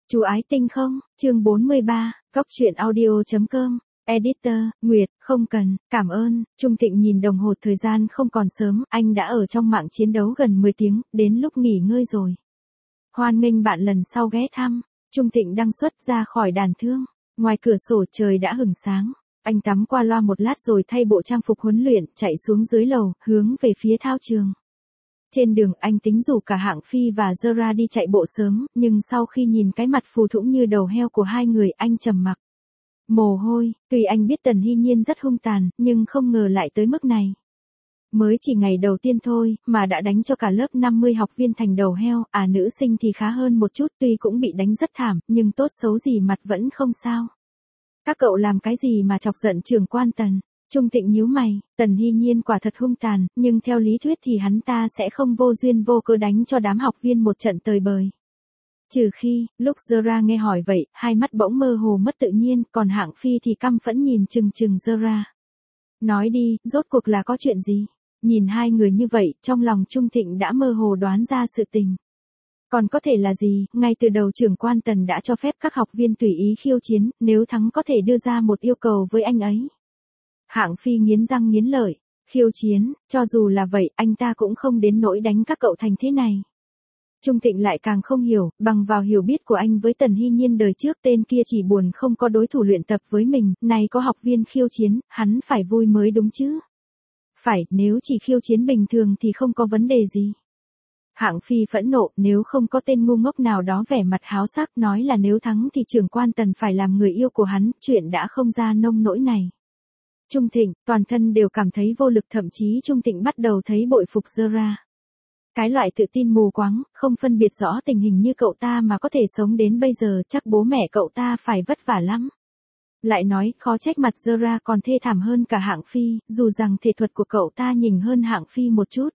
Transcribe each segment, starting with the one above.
Chú ái tinh không, chương 43, góc truyện audio.com, editor, Nguyệt, không cần, cảm ơn. Trung Thịnh nhìn đồng hồ, thời gian không còn sớm, anh đã ở trong mạng chiến đấu gần 10 tiếng, đến lúc nghỉ ngơi rồi. Hoan nghênh bạn lần sau ghé thăm. Trung Thịnh đang xuất ra khỏi đàn thương, ngoài cửa sổ trời đã hửng sáng. Anh tắm qua loa một lát rồi thay bộ trang phục huấn luyện, chạy xuống dưới lầu, hướng về phía thao trường. Trên đường anh tính rủ cả Hạng Phi và Zara đi chạy bộ sớm, nhưng sau khi nhìn cái mặt phù thủng như đầu heo của hai người anh trầm mặc. Mồ hôi, tuy anh biết Tần Hy Nhiên rất hung tàn, nhưng không ngờ lại tới mức này. Mới chỉ ngày đầu tiên thôi, mà đã đánh cho cả lớp 50 học viên thành đầu heo, nữ sinh thì khá hơn một chút, tuy cũng bị đánh rất thảm, nhưng tốt xấu gì mặt vẫn không sao. Các cậu làm cái gì mà chọc giận trưởng quan Tần? Trung Thịnh nhíu mày, Tần Hy Nhiên quả thật hung tàn, nhưng theo lý thuyết thì hắn ta sẽ không vô duyên vô cớ đánh cho đám học viên một trận tơi bời. Trừ khi, lúc Zara nghe hỏi vậy, hai mắt bỗng mơ hồ mất tự nhiên, còn Hạng Phi thì căm phẫn nhìn chừng Zara. Nói đi, rốt cuộc là có chuyện gì? Nhìn hai người như vậy, trong lòng Trung Thịnh đã mơ hồ đoán ra sự tình. Còn có thể là gì, ngay từ đầu trưởng quan Tần đã cho phép các học viên tùy ý khiêu chiến, nếu thắng có thể đưa ra một yêu cầu với anh ấy. Hạng Phi nghiến răng nghiến lợi, khiêu chiến, cho dù là vậy, anh ta cũng không đến nỗi đánh các cậu thành thế này. Trung Thịnh lại càng không hiểu, bằng vào hiểu biết của anh với Tần Hy Nhiên đời trước, tên kia chỉ buồn không có đối thủ luyện tập với mình, nay có học viên khiêu chiến, hắn phải vui mới đúng chứ. Phải, nếu chỉ khiêu chiến bình thường thì không có vấn đề gì. Hạng Phi phẫn nộ, nếu không có tên ngu ngốc nào đó vẻ mặt háo sắc nói là nếu thắng thì trưởng quan Tần phải làm người yêu của hắn, chuyện đã không ra nông nỗi này. Trung Thịnh, toàn thân đều cảm thấy vô lực, thậm chí Trung Thịnh bắt đầu thấy bội phục Zara. Cái loại tự tin mù quáng, không phân biệt rõ tình hình như cậu ta mà có thể sống đến bây giờ, chắc bố mẹ cậu ta phải vất vả lắm. Lại nói, khó trách mặt Zara còn thê thảm hơn cả Hạng Phi, dù rằng thể thuật của cậu ta nhỉnh hơn Hạng Phi một chút.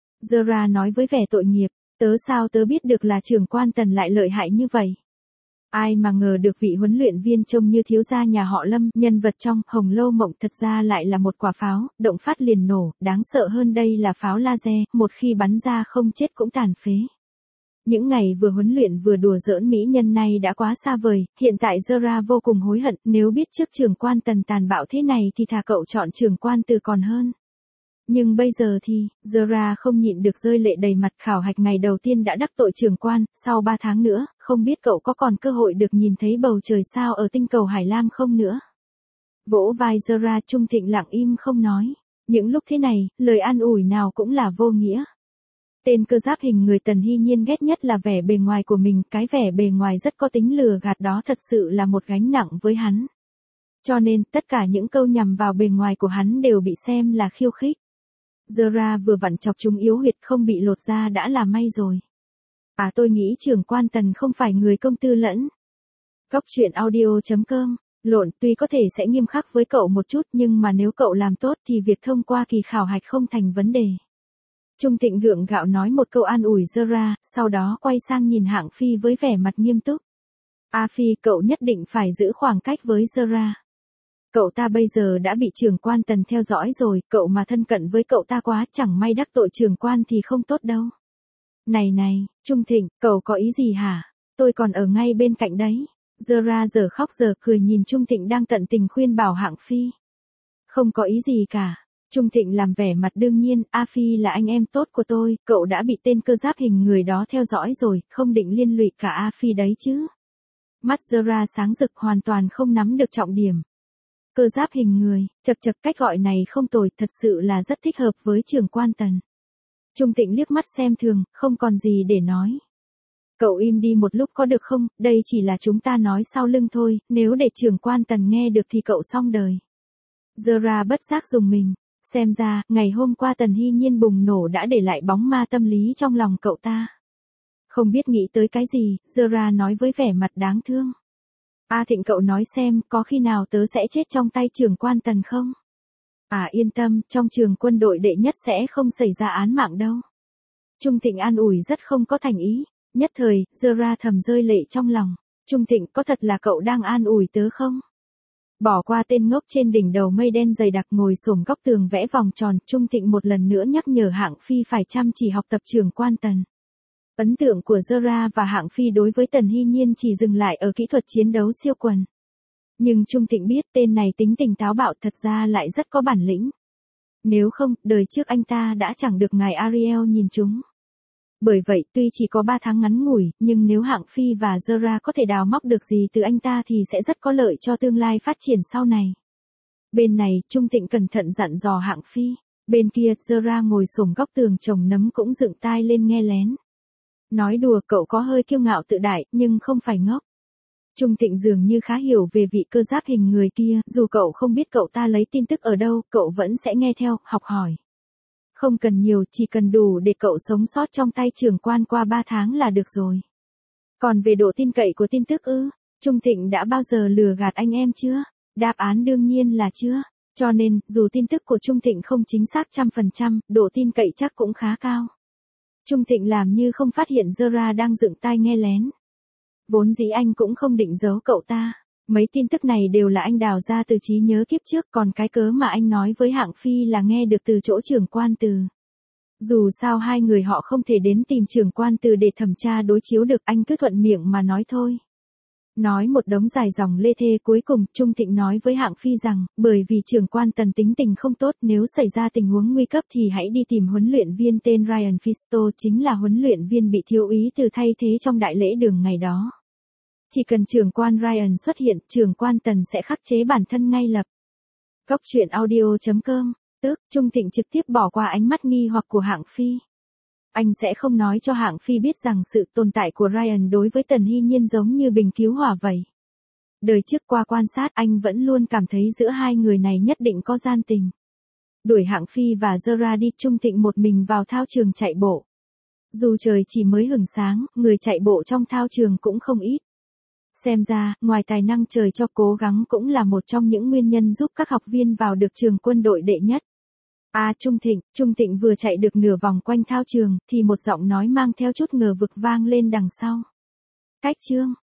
Zara nói với vẻ tội nghiệp, sao tớ biết được là trưởng quan Tần lại lợi hại như vậy. Ai mà ngờ được vị huấn luyện viên trông như thiếu gia nhà họ Lâm, nhân vật trong Hồng Lâu Mộng thật ra lại là một quả pháo, động phát liền nổ, đáng sợ hơn đây là pháo laser, một khi bắn ra không chết cũng tàn phế. Những ngày vừa huấn luyện vừa đùa giỡn mỹ nhân này đã quá xa vời, hiện tại Zara vô cùng hối hận, nếu biết trước trưởng quan Tần tàn bạo thế này thì thà cậu chọn trưởng quan Từ còn hơn. Nhưng bây giờ thì, Zara không nhịn được rơi lệ đầy mặt, khảo hạch ngày đầu tiên đã đắc tội trưởng quan, sau 3 tháng nữa, không biết cậu có còn cơ hội được nhìn thấy bầu trời sao ở tinh cầu Hải Lam không nữa. Vỗ vai Zara, Trung Thịnh lặng im không nói. Những lúc thế này, lời an ủi nào cũng là vô nghĩa. Tên cơ giáp hình người Tần Hy Nhiên ghét nhất là vẻ bề ngoài của mình, cái vẻ bề ngoài rất có tính lừa gạt đó thật sự là một gánh nặng với hắn. Cho nên, tất cả những câu nhằm vào bề ngoài của hắn đều bị xem là khiêu khích. Zara vừa vặn chọc chúng yếu huyệt, không bị lột ra đã là may rồi. Tôi nghĩ trưởng quan Tần không phải người công tư lẫn. Góc truyện audio.com, tuy có thể sẽ nghiêm khắc với cậu một chút, nhưng mà nếu cậu làm tốt thì việc thông qua kỳ khảo hạch không thành vấn đề. Trung Thịnh gượng gạo nói một câu an ủi Zara, sau đó quay sang nhìn Hạng Phi với vẻ mặt nghiêm túc. Phi, cậu nhất định phải giữ khoảng cách với Zara. Cậu ta bây giờ đã bị trưởng quan Tần theo dõi rồi, cậu mà thân cận với cậu ta quá, chẳng may đắc tội trưởng quan thì không tốt đâu. Này, Trung Thịnh, cậu có ý gì hả? Tôi còn ở ngay bên cạnh đấy. Zara giờ khóc giờ cười nhìn Trung Thịnh đang tận tình khuyên bảo Hạng Phi. Không có ý gì cả. Trung Thịnh làm vẻ mặt đương nhiên, Phi là anh em tốt của tôi, cậu đã bị tên cơ giáp hình người đó theo dõi rồi, không định liên lụy cả Phi đấy chứ. Mắt Zara sáng rực, hoàn toàn không nắm được trọng điểm. Cơ giáp hình người, chật cách gọi này không tồi, thật sự là rất thích hợp với trưởng quan Tần. Trung Thịnh liếc mắt xem thường, không còn gì để nói. Cậu im đi một lúc có được không, đây chỉ là chúng ta nói sau lưng thôi, nếu để trưởng quan Tần nghe được thì cậu xong đời. Zara bất giác dùng mình, xem ra, ngày hôm qua Tần Hy Nhiên bùng nổ đã để lại bóng ma tâm lý trong lòng cậu ta. Không biết nghĩ tới cái gì, Zara nói với vẻ mặt đáng thương. Thịnh cậu nói xem, có khi nào tớ sẽ chết trong tay trưởng quan Tần không? Yên tâm, trong trường quân đội đệ nhất sẽ không xảy ra án mạng đâu. Trung Thịnh an ủi rất không có thành ý, nhất thời, Zara thầm rơi lệ trong lòng. Trung Thịnh, có thật là cậu đang an ủi tớ không? Bỏ qua tên ngốc trên đỉnh đầu mây đen dày đặc ngồi xổm góc tường vẽ vòng tròn, Trung Thịnh một lần nữa nhắc nhở Hạng Phi phải chăm chỉ học tập trưởng quan Tần. Ấn tượng của Zora và Hạng Phi đối với Tần Hy Nhiên chỉ dừng lại ở kỹ thuật chiến đấu siêu quần. Nhưng Trung Thịnh biết tên này tính tình táo bạo thật ra lại rất có bản lĩnh. Nếu không, đời trước anh ta đã chẳng được ngài Ariel nhìn trúng. Bởi vậy, tuy chỉ có 3 tháng ngắn ngủi, nhưng nếu Hạng Phi và Zora có thể đào móc được gì từ anh ta thì sẽ rất có lợi cho tương lai phát triển sau này. Bên này, Trung Thịnh cẩn thận dặn dò Hạng Phi. Bên kia, Zora ngồi xổm góc tường trồng nấm cũng dựng tai lên nghe lén. Nói đùa cậu có hơi kiêu ngạo tự đại, nhưng không phải ngốc. Trung Thịnh dường như khá hiểu về vị cơ giáp hình người kia, dù cậu không biết cậu ta lấy tin tức ở đâu, cậu vẫn sẽ nghe theo, học hỏi. Không cần nhiều, chỉ cần đủ để cậu sống sót trong tay trưởng quan qua 3 tháng là được rồi. Còn về độ tin cậy của tin tức Trung Thịnh đã bao giờ lừa gạt anh em chưa? Đáp án đương nhiên là chưa. Cho nên, dù tin tức của Trung Thịnh không chính xác 100%, độ tin cậy chắc cũng khá cao. Trung Thịnh làm như không phát hiện Zora đang dựng tai nghe lén. Vốn dĩ anh cũng không định giấu cậu ta. Mấy tin tức này đều là anh đào ra từ trí nhớ kiếp trước, còn cái cớ mà anh nói với Hạng Phi là nghe được từ chỗ trưởng quan Từ. Dù sao hai người họ không thể đến tìm trưởng quan Từ để thẩm tra đối chiếu được, anh cứ thuận miệng mà nói thôi. Nói một đống dài dòng lê thê, cuối cùng Trung Thịnh nói với Hạng Phi rằng, bởi vì trưởng quan Tần tính tình không tốt, nếu xảy ra tình huống nguy cấp thì hãy đi tìm huấn luyện viên tên Ryan Fisto, chính là huấn luyện viên bị thiếu úy Từ thay thế trong đại lễ đường ngày đó. Chỉ cần trưởng quan Ryan xuất hiện, trưởng quan Tần sẽ khắc chế bản thân ngay lập. Góc truyện audio.com, Trung Thịnh trực tiếp bỏ qua ánh mắt nghi hoặc của Hạng Phi. Anh sẽ không nói cho Hạng Phi biết rằng sự tồn tại của Ryan đối với Tần Hy Nhiên giống như bình cứu hỏa vậy. Đời trước qua quan sát anh vẫn luôn cảm thấy giữa hai người này nhất định có gian tình. Đuổi Hạng Phi và Zora đi, Trung Thịnh một mình vào thao trường chạy bộ. Dù trời chỉ mới hửng sáng, người chạy bộ trong thao trường cũng không ít. Xem ra, ngoài tài năng trời cho, cố gắng cũng là một trong những nguyên nhân giúp các học viên vào được trường quân đội đệ nhất. Trung Thịnh vừa chạy được nửa vòng quanh thao trường, thì một giọng nói mang theo chút ngờ vực vang lên đằng sau. Cách chương